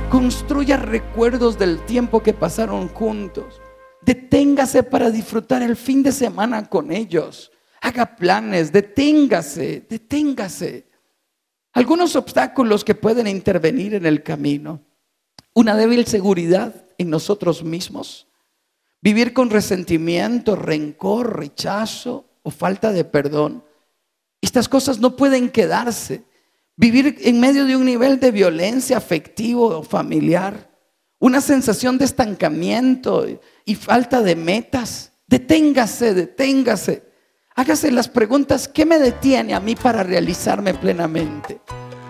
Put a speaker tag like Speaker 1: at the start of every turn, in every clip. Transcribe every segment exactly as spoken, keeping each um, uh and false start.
Speaker 1: Construya recuerdos del tiempo que pasaron juntos. Deténgase para disfrutar el fin de semana con ellos. Haga planes, deténgase, deténgase. Algunos obstáculos que pueden intervenir en el camino: una débil seguridad en nosotros mismos, vivir con resentimiento, rencor, rechazo o falta de perdón. Estas cosas no pueden quedarse. Vivir en medio de un nivel de violencia afectivo o familiar, una sensación de estancamiento y falta de metas. Deténgase, deténgase. Hágase las preguntas: ¿qué me detiene a mí para realizarme plenamente?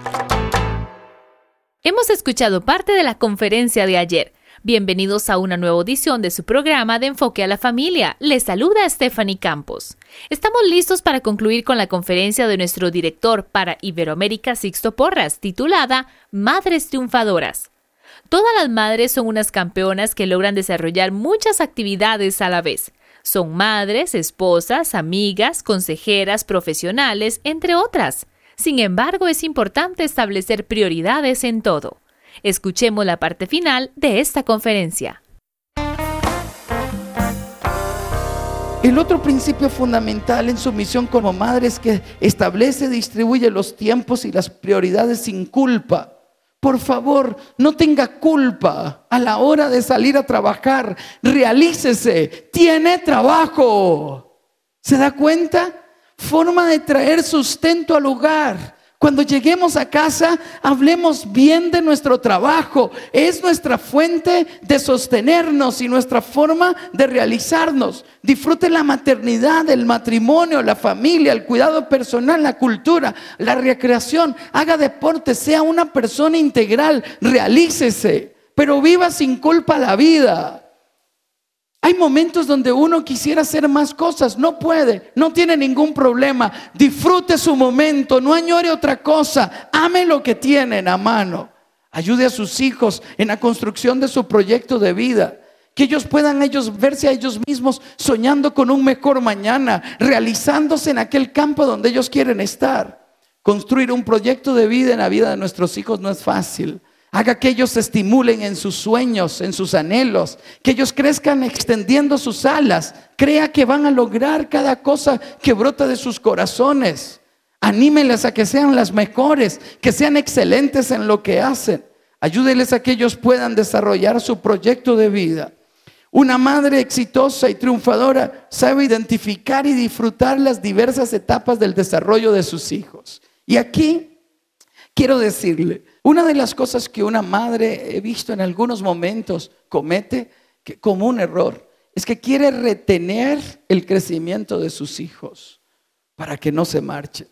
Speaker 2: Hemos escuchado parte de la conferencia de ayer. Bienvenidos a una nueva edición de su programa de Enfoque a la Familia. Les saluda Stephanie Campos. Estamos listos para concluir con la conferencia de nuestro director para Iberoamérica, Sixto Porras, titulada Madres Triunfadoras. Todas las madres son unas campeonas que logran desarrollar muchas actividades a la vez. Son madres, esposas, amigas, consejeras, profesionales, entre otras. Sin embargo, es importante establecer prioridades en todo. Escuchemos la parte final de esta conferencia.
Speaker 1: El otro principio fundamental en su misión como madre es que establece y distribuye los tiempos y las prioridades sin culpa. Por favor, no tenga culpa a la hora de salir a trabajar. Realícese, tiene trabajo. ¿Se da cuenta? Forma de traer sustento al hogar. Cuando lleguemos a casa, hablemos bien de nuestro trabajo. Es nuestra fuente de sostenernos y nuestra forma de realizarnos. Disfrute la maternidad, el matrimonio, la familia, el cuidado personal, la cultura, la recreación. Haga deporte, sea una persona integral. Realícese, pero viva sin culpa la vida. Hay momentos donde uno quisiera hacer más cosas, no puede, no tiene ningún problema. Disfrute su momento, no añore otra cosa. Ame lo que tienen a mano. Ayude a sus hijos en la construcción de su proyecto de vida. Que ellos puedan ellos verse a ellos mismos soñando con un mejor mañana, realizándose en aquel campo donde ellos quieren estar. Construir un proyecto de vida en la vida de nuestros hijos no es fácil. Haga que ellos se estimulen en sus sueños, en sus anhelos, que ellos crezcan extendiendo sus alas. Crea que van a lograr cada cosa que brota de sus corazones. Anímeles a que sean las mejores, que sean excelentes en lo que hacen. Ayúdeles a que ellos puedan desarrollar su proyecto de vida. Una madre exitosa y triunfadora sabe identificar y disfrutar las diversas etapas del desarrollo de sus hijos. Y aquí quiero decirle, una de las cosas que una madre he visto en algunos momentos comete que, como un error, es que quiere retener el crecimiento de sus hijos para que no se marchen.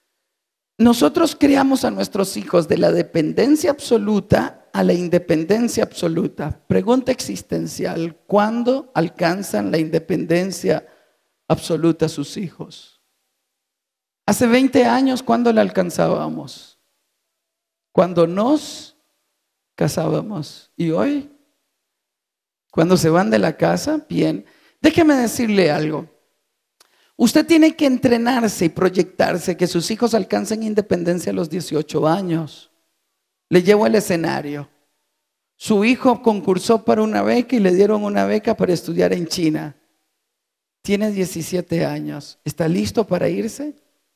Speaker 1: Nosotros criamos a nuestros hijos de la dependencia absoluta a la independencia absoluta. Pregunta existencial: ¿cuándo alcanzan la independencia absoluta sus hijos? Hace veinte años, ¿cuándo la alcanzábamos? Cuando nos casábamos. ¿Y hoy? Cuando se van de la casa, bien. Déjeme decirle algo. Usted tiene que entrenarse y proyectarse que sus hijos alcancen independencia a los dieciocho años. Le llevo el escenario. Su hijo concursó para una beca y le dieron una beca para estudiar en China. Tiene diecisiete años. ¿Está listo para irse?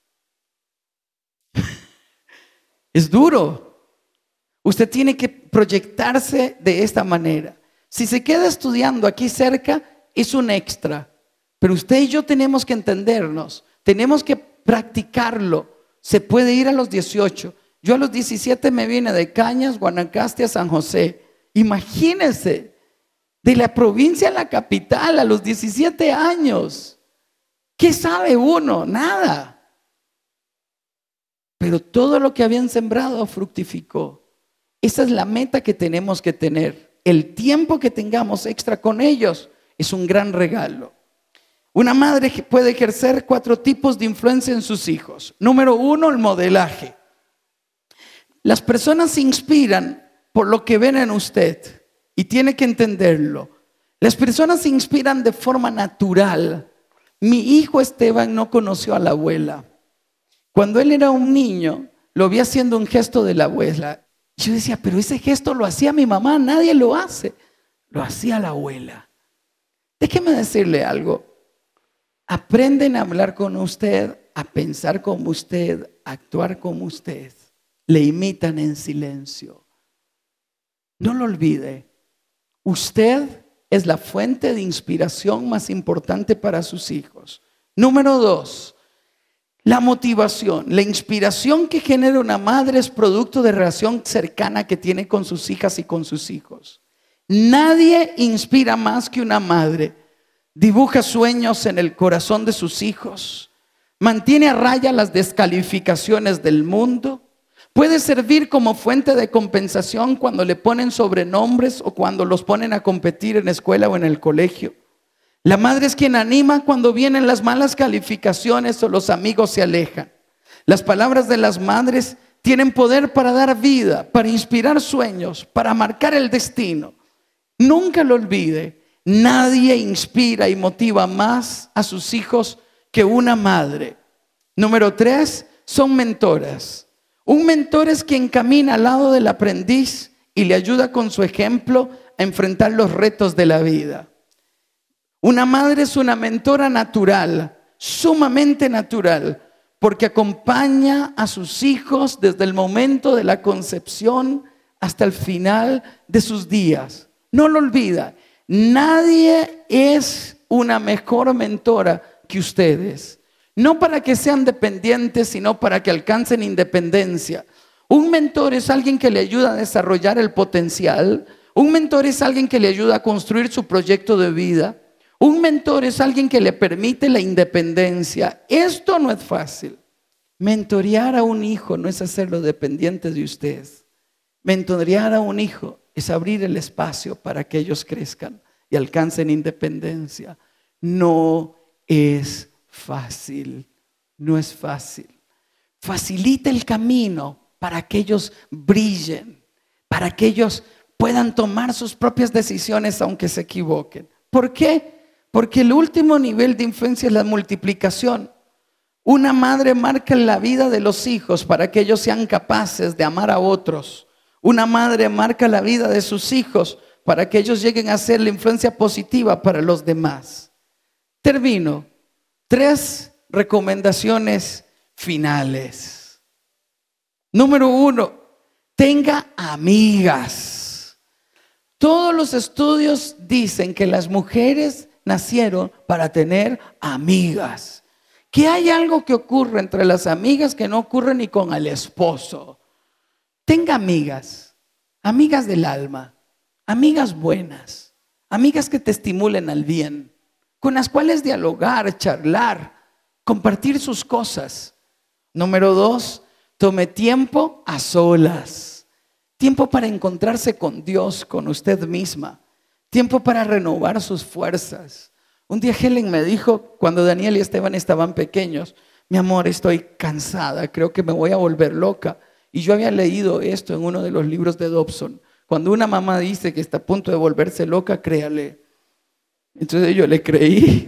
Speaker 1: Es duro. Usted tiene que proyectarse de esta manera. Si se queda estudiando aquí cerca, es un extra. Pero usted y yo tenemos que entendernos. Tenemos que practicarlo. Se puede ir a los dieciocho. Yo a los diecisiete me vine de Cañas, Guanacaste a San José. Imagínense, de la provincia a la capital a los diecisiete años. ¿Qué sabe uno? Nada. Pero todo lo que habían sembrado fructificó. Esa es la meta que tenemos que tener. El tiempo que tengamos extra con ellos es un gran regalo. Una madre puede ejercer cuatro tipos de influencia en sus hijos. Número uno, el modelaje. Las personas se inspiran por lo que ven en usted y tiene que entenderlo. Las personas se inspiran de forma natural. Mi hijo Esteban no conoció a la abuela. Cuando él era un niño, lo vi haciendo un gesto de la abuela Yo decía, pero ese gesto lo hacía mi mamá, nadie lo hace. Lo hacía la abuela. Déjeme decirle algo. Aprenden a hablar con usted, a pensar como usted, a actuar como usted. Le imitan en silencio. No lo olvide. Usted es la fuente de inspiración más importante para sus hijos. Número dos, la motivación. La inspiración que genera una madre es producto de relación cercana que tiene con sus hijas y con sus hijos. Nadie inspira más que una madre. Dibuja sueños en el corazón de sus hijos. Mantiene a raya las descalificaciones del mundo. Puede servir como fuente de compensación cuando le ponen sobrenombres o cuando los ponen a competir en la escuela o en el colegio. La madre es quien anima cuando vienen las malas calificaciones o los amigos se alejan. Las palabras de las madres tienen poder para dar vida, para inspirar sueños, para marcar el destino. Nunca lo olvide, nadie inspira y motiva más a sus hijos que una madre. Número tres, son mentoras. Un mentor es quien camina al lado del aprendiz y le ayuda con su ejemplo a enfrentar los retos de la vida. Una madre es una mentora natural, sumamente natural, porque acompaña a sus hijos desde el momento de la concepción hasta el final de sus días. No lo olvida, nadie es una mejor mentora que ustedes. No para que sean dependientes, sino para que alcancen independencia. Un mentor es alguien que le ayuda a desarrollar el potencial. Un mentor es alguien que le ayuda a construir su proyecto de vida. Un mentor es alguien que le permite la independencia. Esto no es fácil. Mentorear a un hijo no es hacerlo dependiente de usted. Mentorear a un hijo es abrir el espacio para que ellos crezcan y alcancen independencia. No es fácil, no es fácil. Facilita el camino para que ellos brillen, para que ellos puedan tomar sus propias decisiones aunque se equivoquen. ¿Por qué? Porque el último nivel de influencia es la multiplicación. Una madre marca la vida de los hijos para que ellos sean capaces de amar a otros. Una madre marca la vida de sus hijos para que ellos lleguen a ser la influencia positiva para los demás. Termino. Tres recomendaciones finales. Número uno, tenga amigas. Todos los estudios dicen que las mujeres nacieron para tener amigas. Que hay algo que ocurre entre las amigas que no ocurre ni con el esposo. Tenga amigas, amigas del alma, amigas buenas, amigas que te estimulen al bien, con las cuales dialogar, charlar, compartir sus cosas. Número dos, tome tiempo a solas. Tiempo para encontrarse con Dios, con usted misma. Tiempo para renovar sus fuerzas. Un día Helen me dijo, cuando Daniel y Esteban estaban pequeños, mi amor, estoy cansada, creo que me voy a volver loca. Y yo había leído esto en uno de los libros de Dobson. Cuando una mamá dice que está a punto de volverse loca, créale. Entonces yo le creí.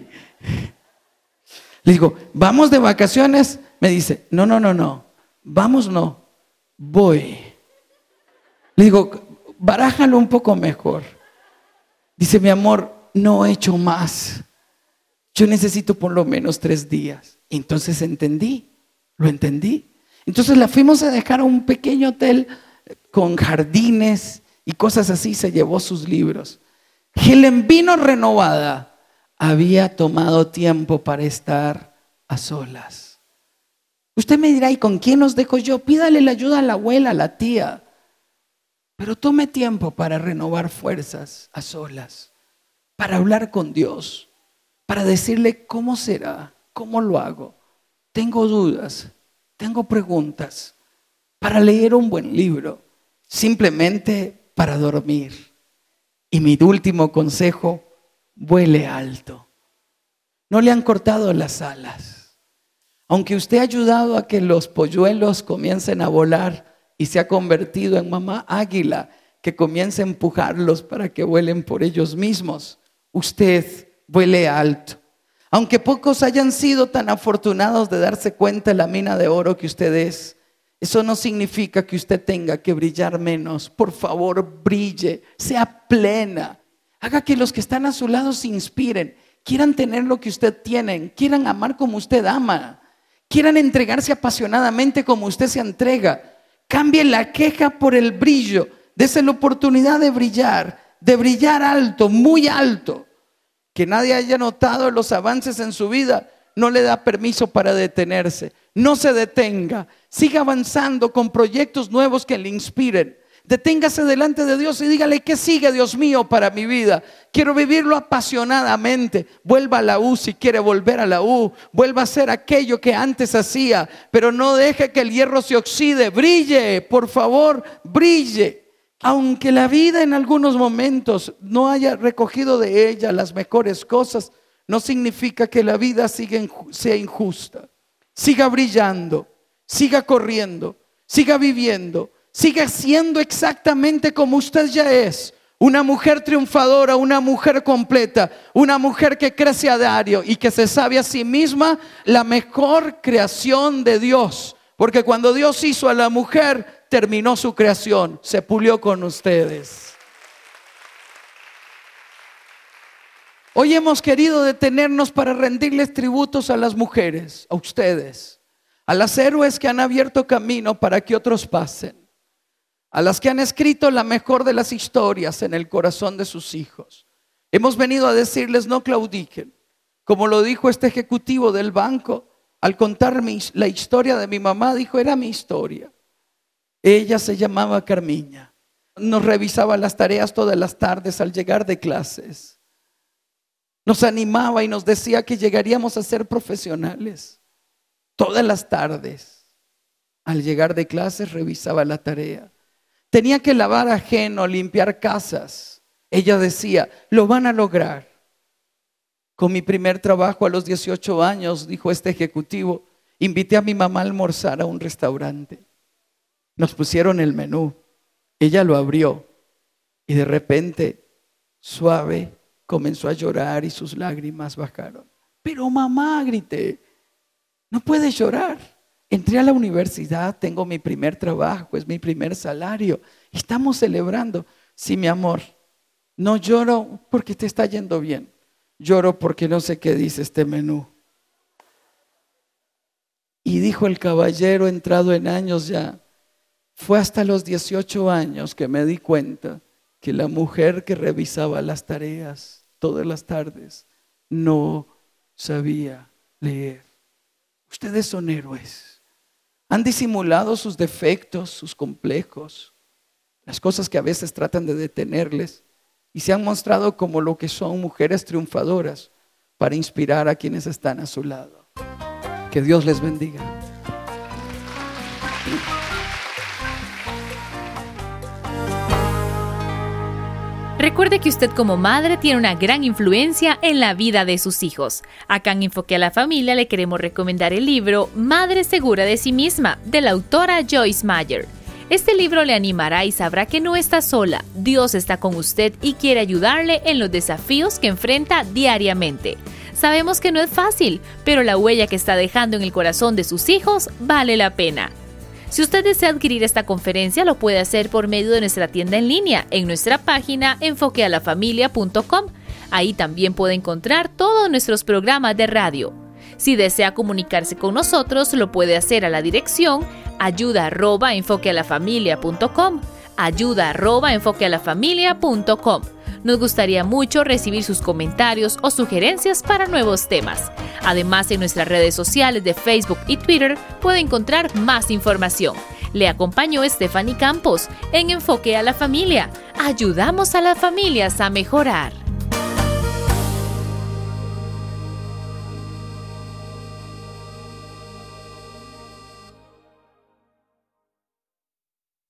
Speaker 1: Le digo, ¿vamos de vacaciones? Me dice, no, no, no, no. Vamos, no. Voy. Le digo, barájalo un poco mejor. Dice, mi amor, no he hecho más. Yo necesito por lo menos tres días. Entonces entendí, lo entendí. Entonces la fuimos a dejar a un pequeño hotel con jardines y cosas así. Se llevó sus libros. Helen vino renovada. Había tomado tiempo para estar a solas. Usted me dirá, ¿y con quién los dejo yo? Pídale la ayuda a la abuela, a la tía. Pero tome tiempo para renovar fuerzas a solas, para hablar con Dios, para decirle cómo será, cómo lo hago. Tengo dudas, tengo preguntas, para leer un buen libro, simplemente para dormir. Y mi último consejo, vuele alto. No le han cortado las alas. Aunque usted ha ayudado a que los polluelos comiencen a volar y se ha convertido en mamá águila que comienza a empujarlos para que vuelen por ellos mismos, usted vuele alto. Aunque pocos hayan sido tan afortunados de darse cuenta de la mina de oro que usted es, Eso no significa que usted tenga que brillar menos. Por favor, brille, sea plena. Haga que los que están a su lado se inspiren, quieran tener lo que usted tiene, quieran amar como usted ama, quieran entregarse apasionadamente como usted se entrega. Cambie la queja por el brillo. Dese la oportunidad de brillar, de brillar alto, muy alto. Que nadie haya notado los avances en su vida no le da permiso para detenerse. No se detenga, siga avanzando con proyectos nuevos que le inspiren. Deténgase delante de Dios y dígale: ¿qué sigue, Dios mío, para mi vida? Quiero vivirlo apasionadamente. Vuelva a la U si quiere volver a la U. Vuelva a hacer aquello que antes hacía, pero no deje que el hierro se oxide. Brille, por favor, brille. Aunque la vida en algunos momentos no haya recogido de ella las mejores cosas, no significa que la vida siga, sea injusta. Siga brillando, siga corriendo, siga viviendo, siga siendo exactamente como usted ya es. Una mujer triunfadora, una mujer completa, una mujer que crece a diario y que se sabe a sí misma la mejor creación de Dios. Porque cuando Dios hizo a la mujer, terminó su creación, se pulió con ustedes. Hoy hemos querido detenernos para rendirles tributos a las mujeres, a ustedes, a las héroes que han abierto camino para que otros pasen, a las que han escrito la mejor de las historias en el corazón de sus hijos. Hemos venido a decirles: no claudiquen, como lo dijo este ejecutivo del banco al contar mi, la historia de mi mamá. Dijo: era mi historia. Ella se llamaba Carmiña. Nos revisaba las tareas todas las tardes al llegar de clases. Nos animaba y nos decía que llegaríamos a ser profesionales. Todas las tardes, al llegar de clases, revisaba la tarea. Tenía que lavar ajeno, limpiar casas. Ella decía: lo van a lograr. Con mi primer trabajo a los dieciocho años, dijo este ejecutivo, invité a mi mamá a almorzar a un restaurante. Nos pusieron el menú. Ella lo abrió y de repente, suave, comenzó a llorar y sus lágrimas bajaron. Pero mamá, grité, no puedes llorar. Entré a la universidad, tengo mi primer trabajo, es mi primer salario. Estamos celebrando. Sí, mi amor, no lloro porque te está yendo bien. Lloro porque no sé qué dice este menú. Y dijo el caballero, entrado en años ya: fue hasta los dieciocho años que me di cuenta que la mujer que revisaba las tareas todas las tardes no sabía leer. Ustedes son héroes. Han disimulado sus defectos, sus complejos, las cosas que a veces tratan de detenerles, y se han mostrado como lo que son, mujeres triunfadoras, para inspirar a quienes están a su lado. Que Dios les bendiga.
Speaker 2: Recuerde que usted como madre tiene una gran influencia en la vida de sus hijos. Acá en Enfoque a la Familia le queremos recomendar el libro Madre Segura de Sí Misma, de la autora Joyce Meyer. Este libro le animará y sabrá que no está sola. Dios está con usted y quiere ayudarle en los desafíos que enfrenta diariamente. Sabemos que no es fácil, pero la huella que está dejando en el corazón de sus hijos vale la pena. Si usted desea adquirir esta conferencia, lo puede hacer por medio de nuestra tienda en línea, en nuestra página enfoque a la familia punto com. Ahí también puede encontrar todos nuestros programas de radio. Si desea comunicarse con nosotros, lo puede hacer a la dirección ayuda arroba enfoque a la familia punto com, ayuda arroba enfoque a la familia punto com. Nos gustaría mucho recibir sus comentarios o sugerencias para nuevos temas. Además, en nuestras redes sociales de Facebook y Twitter puede encontrar más información. Le acompañó Stephanie Campos en Enfoque a la Familia. Ayudamos a las familias a mejorar.